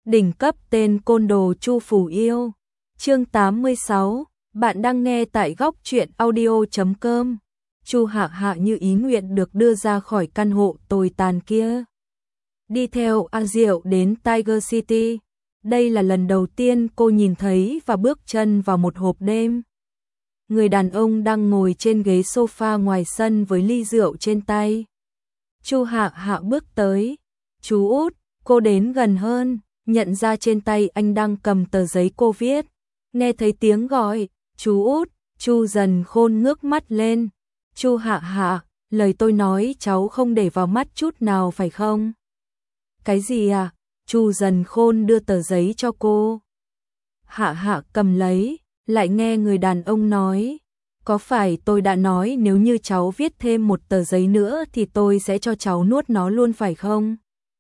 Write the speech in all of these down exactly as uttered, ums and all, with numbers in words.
Đỉnh cấp tên côn đồ Chu Phủ Yêu. Chương tám mươi sáu, bạn đang nghe tại góc truyện audio chấm com. Chu Hạ Hạ như ý nguyện được đưa ra khỏi căn hộ tồi tàn kia. Đi theo A Diệu đến Tiger City. Đây là lần đầu tiên cô nhìn thấy và bước chân vào một hộp đêm. Người đàn ông đang ngồi trên ghế sofa ngoài sân với ly rượu trên tay. Chu Hạ Hạ bước tới. Chú út, cô đến gần hơn, nhận ra trên tay anh đang cầm tờ giấy cô viết. Nghe thấy tiếng gọi, chú út, Chu Dần Khôn ngước mắt lên. Chu Hạ Hạ, lời tôi nói cháu không để vào mắt chút nào phải không? Cái gì à? Chu Dần Khôn đưa tờ giấy cho cô. Hạ Hạ cầm lấy, lại nghe người đàn ông nói. Có phải tôi đã nói nếu như cháu viết thêm một tờ giấy nữa thì tôi sẽ cho cháu nuốt nó luôn phải không?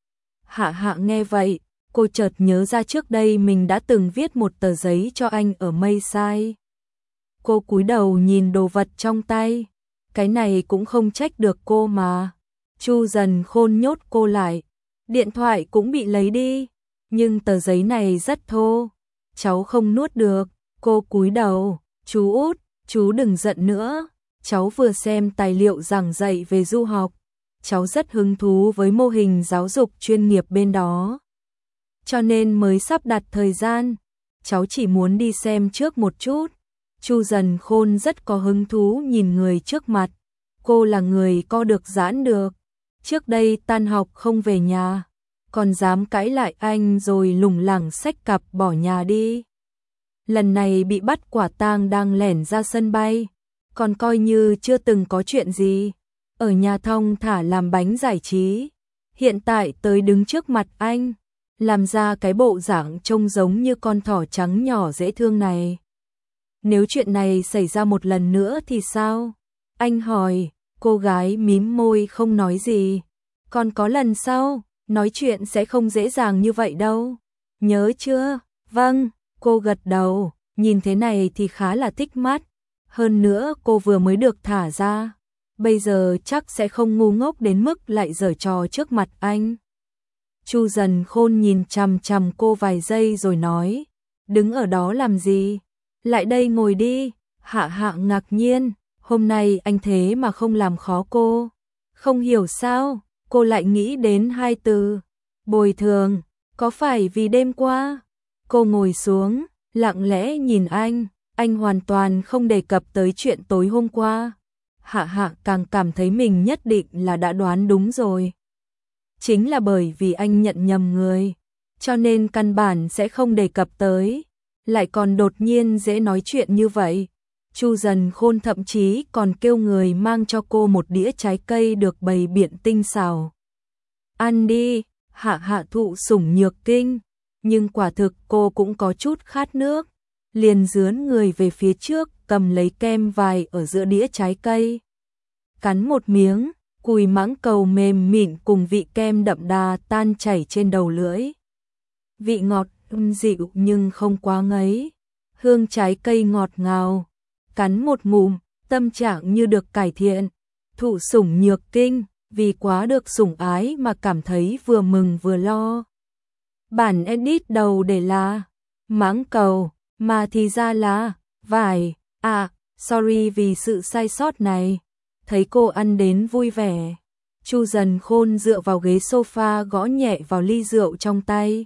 Hạ Hạ nghe vậy, cô chợt nhớ ra trước đây mình đã từng viết một tờ giấy cho anh ở Mayside. Cô cúi đầu nhìn đồ vật trong tay. Cái này cũng không trách được cô mà. Chu Dần Khôn nhốt cô lại. Điện thoại cũng bị lấy đi. Nhưng tờ giấy này rất thô. Cháu không nuốt được. Cô cúi đầu. Chú út, chú đừng giận nữa. Cháu vừa xem tài liệu giảng dạy về du học. Cháu rất hứng thú với mô hình giáo dục chuyên nghiệp bên đó. Cho nên mới sắp đặt thời gian. Cháu chỉ muốn đi xem trước một chút. Chu Dần Khôn rất có hứng thú nhìn người trước mặt. Cô là người co được giãn được. Trước đây tan học không về nhà, còn dám cãi lại anh rồi lủng lẳng xách cặp bỏ nhà đi. Lần này bị bắt quả tang đang lẻn ra sân bay, còn coi như chưa từng có chuyện gì. Ở nhà thong thả làm bánh giải trí. Hiện tại tới đứng trước mặt anh, làm ra cái bộ dạng trông giống như con thỏ trắng nhỏ dễ thương này. Nếu chuyện này xảy ra một lần nữa thì sao? Anh hỏi. Cô gái mím môi không nói gì. Còn có lần sau, nói chuyện sẽ không dễ dàng như vậy đâu. Nhớ chưa? Vâng, cô gật đầu. Nhìn thế này thì khá là thích mắt. Hơn nữa cô vừa mới được thả ra. Bây giờ chắc sẽ không ngu ngốc đến mức lại giở trò trước mặt anh. Chu Dần Khôn nhìn chằm chằm cô vài giây rồi nói. Đứng ở đó làm gì? Lại đây ngồi đi. Hạ Hạ ngạc nhiên. Hôm nay anh thế mà không làm khó cô. Không hiểu sao, cô lại nghĩ đến hai từ. Bồi thường, có phải vì đêm qua? Cô ngồi xuống, lặng lẽ nhìn anh. Anh hoàn toàn không đề cập tới chuyện tối hôm qua. Hạ Hạ càng cảm thấy mình nhất định là đã đoán đúng rồi. Chính là bởi vì anh nhận nhầm người, cho nên căn bản sẽ không đề cập tới. Lại còn đột nhiên dễ nói chuyện như vậy. Chu Dần Khôn thậm chí còn kêu người mang cho cô một đĩa trái cây được bày biện tinh xảo. Ăn đi. Hạ Hạ thụ sủng nhược kinh, nhưng quả thực cô cũng có chút khát nước. Liền dướn người về phía trước, cầm lấy kem vài ở giữa đĩa trái cây. Cắn một miếng, cùi mãng cầu mềm mịn cùng vị kem đậm đà tan chảy trên đầu lưỡi. Vị ngọt dịu nhưng không quá ngấy. Hương trái cây ngọt ngào. Cắn một ngụm, tâm trạng như được cải thiện. Thụ sủng nhược kinh, vì quá được sủng ái mà cảm thấy vừa mừng vừa lo. Bản edit đầu để là mãng cầu, mà thì ra là vải. À, sorry vì sự sai sót này. Thấy cô ăn đến vui vẻ. Chu Dần Khôn dựa vào ghế sofa gõ nhẹ vào ly rượu trong tay.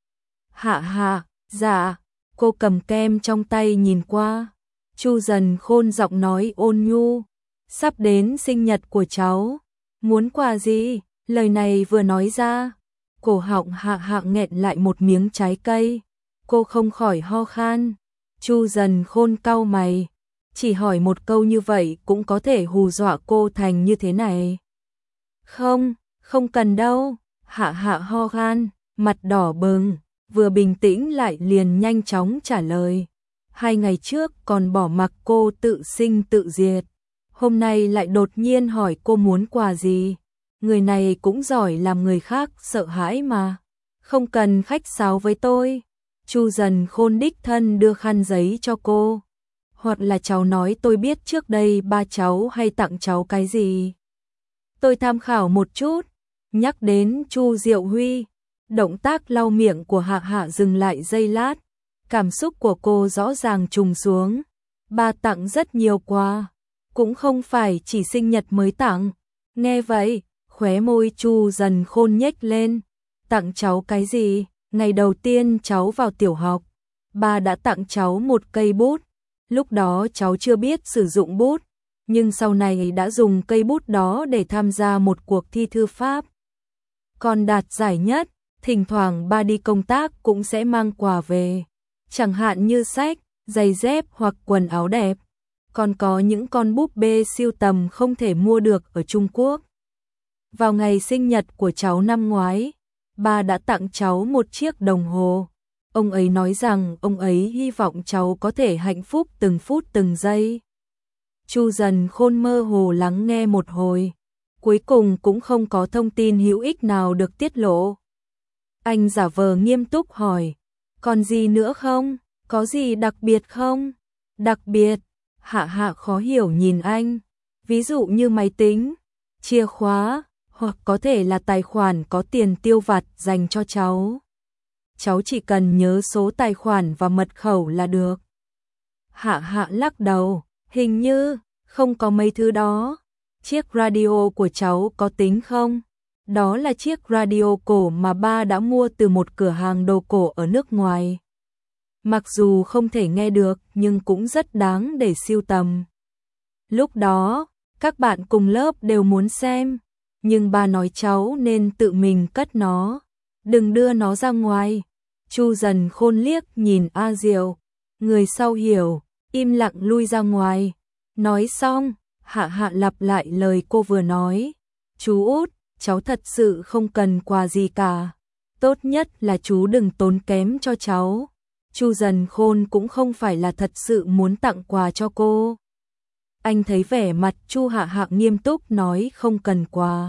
Hạ Hạ, dạ. Cô cầm kem trong tay nhìn qua. Chu Dần Khôn giọng nói ôn nhu. Sắp đến sinh nhật của cháu. Muốn quà gì? Lời này vừa nói ra, cổ họng Hạ Hạ nghẹn lại một miếng trái cây. Cô không khỏi ho khan. Chu Dần Khôn cau mày. Chỉ hỏi một câu như vậy cũng có thể hù dọa cô thành như thế này. Không, không cần đâu. Hạ Hạ ho khan, mặt đỏ bừng, vừa bình tĩnh lại liền nhanh chóng trả lời. Hai ngày trước còn bỏ mặc cô tự sinh tự diệt. Hôm nay lại đột nhiên hỏi cô muốn quà gì. Người này cũng giỏi làm người khác sợ hãi mà. Không cần khách sáo với tôi. Chu Dần Khôn đích thân đưa khăn giấy cho cô. Hoặc là cháu nói tôi biết trước đây ba cháu hay tặng cháu cái gì. Tôi tham khảo một chút. Nhắc đến Chu Diệu Huy, Động tác lau miệng của Hạ Hạ dừng lại giây lát, cảm xúc của cô rõ ràng trùng xuống. Ba tặng rất nhiều quà, cũng không phải chỉ sinh nhật mới tặng. Nghe vậy, khóe môi Chu Dần Khôn nhếch lên. Tặng cháu cái gì? Ngày đầu tiên cháu vào tiểu học, ba đã tặng cháu một cây bút. Lúc đó cháu chưa biết sử dụng bút, nhưng sau này đã dùng cây bút đó để tham gia một cuộc thi thư pháp. Còn đạt giải nhất, thỉnh thoảng ba đi công tác cũng sẽ mang quà về, chẳng hạn như sách, giày dép hoặc quần áo đẹp. Còn có những con búp bê siêu tầm không thể mua được ở Trung Quốc. Vào ngày sinh nhật của cháu năm ngoái, ba đã tặng cháu một chiếc đồng hồ. Ông ấy nói rằng ông ấy hy vọng cháu có thể hạnh phúc từng phút từng giây. Chu Dần Khôn mơ hồ lắng nghe một hồi, cuối cùng cũng không có thông tin hữu ích nào được tiết lộ. Anh giả vờ nghiêm túc hỏi, còn gì nữa không? Có gì đặc biệt không? Đặc biệt? Hạ Hạ khó hiểu nhìn anh, ví dụ như máy tính, chìa khóa, hoặc có thể là tài khoản có tiền tiêu vặt dành cho cháu. Cháu chỉ cần nhớ số tài khoản và mật khẩu là được. Hạ Hạ lắc đầu, hình như không có mấy thứ đó. Chiếc radio của cháu có tính không? Đó là chiếc radio cổ mà ba đã mua từ một cửa hàng đồ cổ ở nước ngoài. Mặc dù không thể nghe được nhưng cũng rất đáng để sưu tầm. Lúc đó, các bạn cùng lớp đều muốn xem, nhưng ba nói cháu nên tự mình cất nó, đừng đưa nó ra ngoài. Chu Dần Khôn liếc nhìn A Diệu, người sau hiểu, im lặng lui ra ngoài. Nói xong, Hạ Hạ lặp lại lời cô vừa nói. Chú út, cháu thật sự không cần quà gì cả. Tốt nhất là chú đừng tốn kém cho cháu. Chu Dần Khôn cũng không phải là thật sự muốn tặng quà cho cô. Anh thấy vẻ mặt Chu Hạ Hạ nghiêm túc nói không cần quà.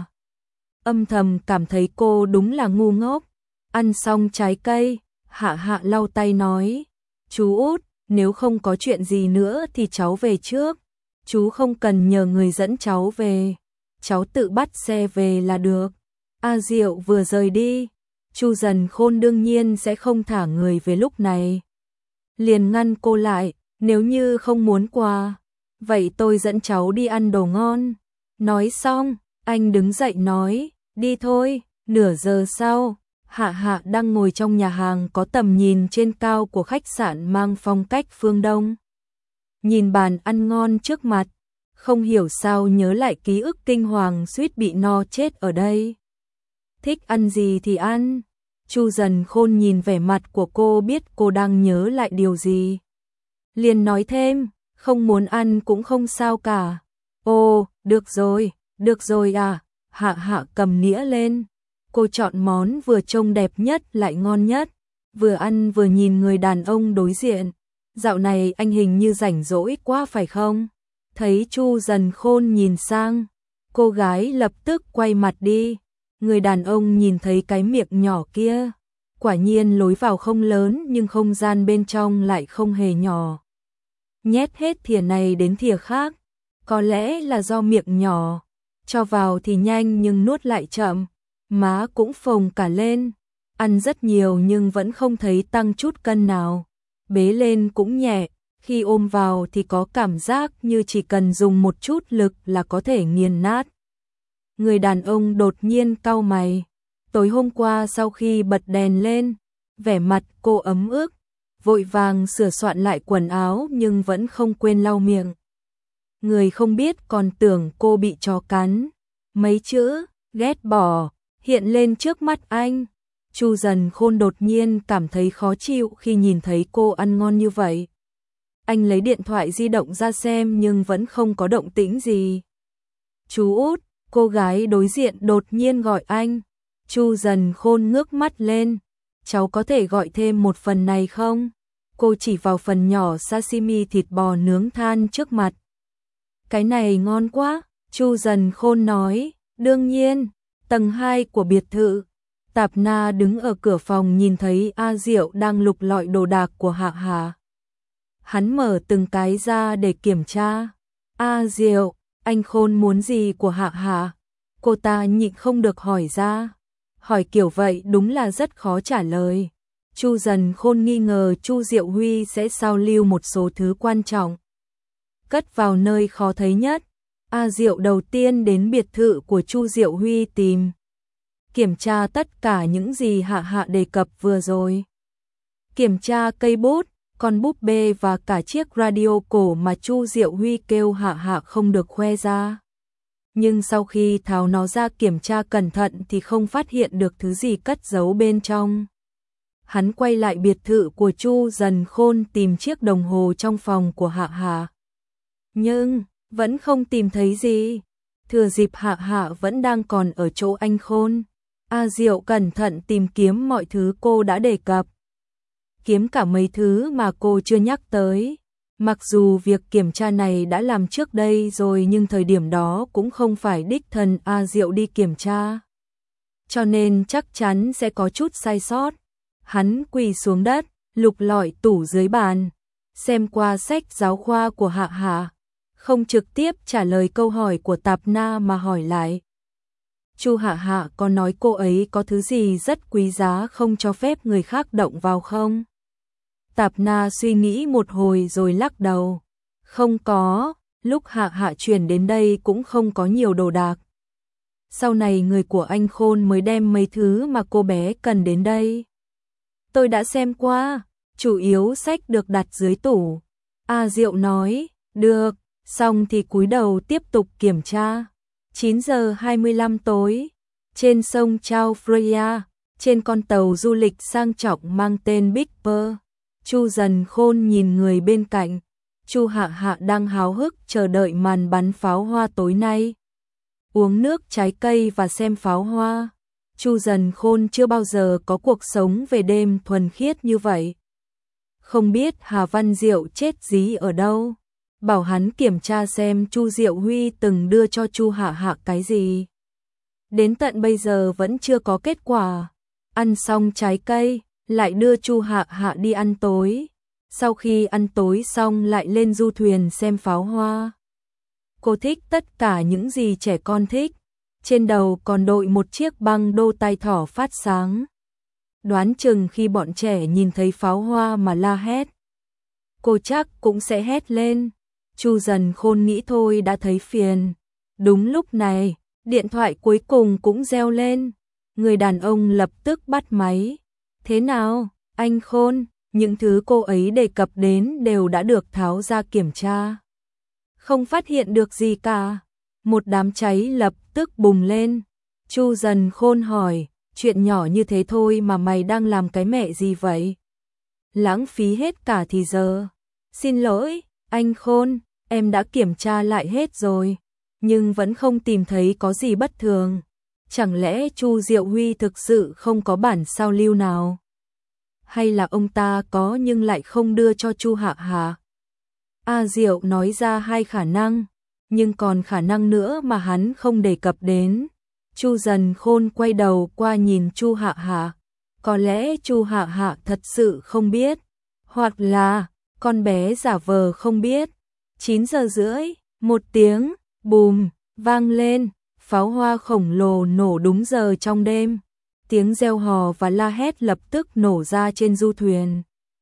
Âm thầm cảm thấy cô đúng là ngu ngốc. Ăn xong trái cây, Hạ Hạ lau tay nói, chú út, nếu không có chuyện gì nữa thì cháu về trước. Chú không cần nhờ người dẫn cháu về, cháu tự bắt xe về là được. A Diệu vừa rời đi, Chu Dần Khôn đương nhiên sẽ không thả người về lúc này. Liền ngăn cô lại, nếu như không muốn quà, vậy tôi dẫn cháu đi ăn đồ ngon. Nói xong, anh đứng dậy nói, đi thôi. Nửa giờ sau, Hạ Hạ đang ngồi trong nhà hàng có tầm nhìn trên cao của khách sạn mang phong cách phương Đông. Nhìn bàn ăn ngon trước mặt, không hiểu sao nhớ lại ký ức kinh hoàng suýt bị no chết ở đây. Thích ăn gì thì ăn. Chu Dần Khôn nhìn vẻ mặt của cô biết cô đang nhớ lại điều gì. Liền nói thêm, không muốn ăn cũng không sao cả. Ồ, được rồi, được rồi à. Hạ Hạ cầm nĩa lên. Cô chọn món vừa trông đẹp nhất lại ngon nhất. Vừa ăn vừa nhìn người đàn ông đối diện. Dạo này anh hình như rảnh rỗi quá phải không? Thấy Chu Dần Khôn nhìn sang, cô gái lập tức quay mặt đi. Người đàn ông nhìn thấy cái miệng nhỏ kia, quả nhiên lối vào không lớn nhưng không gian bên trong lại không hề nhỏ. Nhét hết thìa này đến thìa khác, có lẽ là do miệng nhỏ, cho vào thì nhanh nhưng nuốt lại chậm, má cũng phồng cả lên. Ăn rất nhiều nhưng vẫn không thấy tăng chút cân nào, bế lên cũng nhẹ, khi ôm vào thì có cảm giác như chỉ cần dùng một chút lực là có thể nghiền nát. Người đàn ông đột nhiên cau mày. Tối hôm qua sau khi bật đèn lên, vẻ mặt cô ấm ức, vội vàng sửa soạn lại quần áo nhưng vẫn không quên lau miệng. Người không biết còn tưởng cô bị chó cắn. Mấy chữ ghét bỏ hiện lên trước mắt anh. Chu Dần Khôn đột nhiên cảm thấy khó chịu khi nhìn thấy cô ăn ngon như vậy. Anh lấy điện thoại di động ra xem nhưng vẫn không có động tĩnh gì. Chú út, cô gái đối diện đột nhiên gọi anh. Chu Dần Khôn ngước mắt lên. Cháu có thể gọi thêm một phần này không? Cô chỉ vào phần nhỏ sashimi thịt bò nướng than trước mặt. Cái này ngon quá, Chu Dần Khôn nói. Đương nhiên, tầng hai của biệt thự. Tạp Na đứng ở cửa phòng nhìn thấy A Diệu đang lục lọi đồ đạc của Hạ Hạ. Hắn mở từng cái ra để kiểm tra. A Diệu, anh Khôn muốn gì của Hạ Hạ? Cô ta nhịn không được hỏi ra. Hỏi kiểu vậy đúng là rất khó trả lời. Chu Dần Khôn nghi ngờ Chu Diệu Huy sẽ sao lưu một số thứ quan trọng, cất vào nơi khó thấy nhất. A Diệu đầu tiên đến biệt thự của Chu Diệu Huy tìm, kiểm tra tất cả những gì Hạ Hạ đề cập vừa rồi. Kiểm tra cây bút, con búp bê và cả chiếc radio cổ mà Chu Diệu Huy kêu Hạ Hạ không được khoe ra. Nhưng sau khi tháo nó ra kiểm tra cẩn thận thì không phát hiện được thứ gì cất giấu bên trong. Hắn quay lại biệt thự của Chu Dần Khôn tìm chiếc đồng hồ trong phòng của Hạ Hạ. Nhưng vẫn không tìm thấy gì. Thừa dịp Hạ Hạ vẫn đang còn ở chỗ anh Khôn, A Diệu cẩn thận tìm kiếm mọi thứ cô đã đề cập. Kiếm cả mấy thứ mà cô chưa nhắc tới. Mặc dù việc kiểm tra này đã làm trước đây rồi nhưng thời điểm đó cũng không phải đích thân A Diệu đi kiểm tra. Cho nên chắc chắn sẽ có chút sai sót. Hắn quỳ xuống đất, lục lọi tủ dưới bàn, xem qua sách giáo khoa của Hạ Hạ, không trực tiếp trả lời câu hỏi của Tạp Na mà hỏi lại. Chu Hạ Hạ có nói cô ấy có thứ gì rất quý giá không cho phép người khác động vào không? Tạp Na suy nghĩ một hồi rồi lắc đầu. Không có, lúc Hạ Hạ chuyển đến đây cũng không có nhiều đồ đạc. Sau này người của anh Khôn mới đem mấy thứ mà cô bé cần đến đây. Tôi đã xem qua, chủ yếu sách được đặt dưới tủ. A Diệu nói, được, xong thì cúi đầu tiếp tục kiểm tra. chín giờ hai mươi lăm tối, trên sông Chao Phraya, trên con tàu du lịch sang trọng mang tên Big Pearl, Chu Dần Khôn nhìn người bên cạnh. Chu Hạ Hạ đang háo hức chờ đợi màn bắn pháo hoa tối nay. Uống nước trái cây và xem pháo hoa. Chu Dần Khôn chưa bao giờ có cuộc sống về đêm thuần khiết như vậy. Không biết Hà Văn Diệu chết dí ở đâu. Bảo hắn kiểm tra xem Chu Diệu Huy từng đưa cho Chu Hạ Hạ cái gì. Đến tận bây giờ vẫn chưa có kết quả. Ăn xong trái cây, lại đưa Chu Hạ Hạ đi ăn tối. Sau khi ăn tối xong lại lên du thuyền xem pháo hoa. Cô thích tất cả những gì trẻ con thích. Trên đầu còn đội một chiếc băng đô tai thỏ phát sáng. Đoán chừng khi bọn trẻ nhìn thấy pháo hoa mà la hét, cô chắc cũng sẽ hét lên. Chu Dần Khôn nghĩ thôi đã thấy phiền. Đúng lúc này, điện thoại cuối cùng cũng reo lên. Người đàn ông lập tức bắt máy. Thế nào, anh Khôn? Những thứ cô ấy đề cập đến đều đã được tháo ra kiểm tra. Không phát hiện được gì cả. Một đám cháy lập tức bùng lên. Chu Dần Khôn hỏi, chuyện nhỏ như thế thôi mà mày đang làm cái mẹ gì vậy? Lãng phí hết cả thì giờ. Xin lỗi, anh Khôn, em đã kiểm tra lại hết rồi, nhưng vẫn không tìm thấy có gì bất thường. Chẳng lẽ Chu Diệu Huy thực sự không có bản sao lưu nào? Hay là ông ta có nhưng lại không đưa cho Chu Hạ Hạ? A Diệu nói ra hai khả năng, nhưng còn khả năng nữa mà hắn không đề cập đến. Chu Dần Khôn quay đầu qua nhìn Chu Hạ Hạ. Có lẽ Chu Hạ Hạ thật sự không biết, hoặc là con bé giả vờ không biết. chín giờ rưỡi, một tiếng bùm vang lên, pháo hoa khổng lồ nổ đúng giờ trong đêm. Tiếng reo hò và la hét lập tức nổ ra trên du thuyền.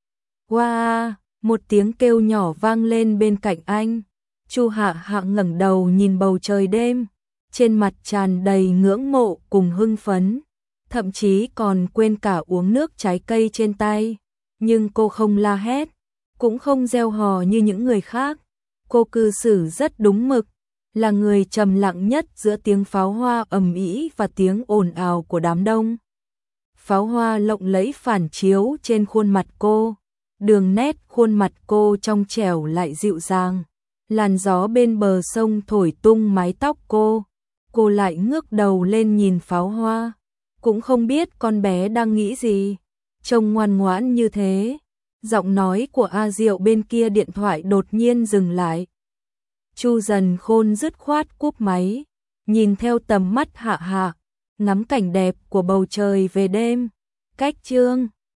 Wow, một tiếng kêu nhỏ vang lên bên cạnh anh. Chu Hạ Hạ ngẩng đầu nhìn bầu trời đêm, trên mặt tràn đầy ngưỡng mộ cùng hưng phấn, thậm chí còn quên cả uống nước trái cây trên tay. Nhưng cô không la hét, cũng không reo hò như những người khác. Cô cư xử rất đúng mực, là người trầm lặng nhất giữa tiếng pháo hoa ầm ĩ và tiếng ồn ào của đám đông. Pháo hoa lộng lẫy phản chiếu trên khuôn mặt cô, đường nét khuôn mặt cô trong trẻo lại dịu dàng. Làn gió bên bờ sông thổi tung mái tóc cô, cô lại ngước đầu lên nhìn pháo hoa, cũng không biết con bé đang nghĩ gì, trông ngoan ngoãn như thế. Giọng nói của A Diệu bên kia điện thoại đột nhiên dừng lại. Chu Dần Khôn dứt khoát cúp máy, nhìn theo tầm mắt Hạ Hạ, ngắm cảnh đẹp của bầu trời về đêm. Cách chương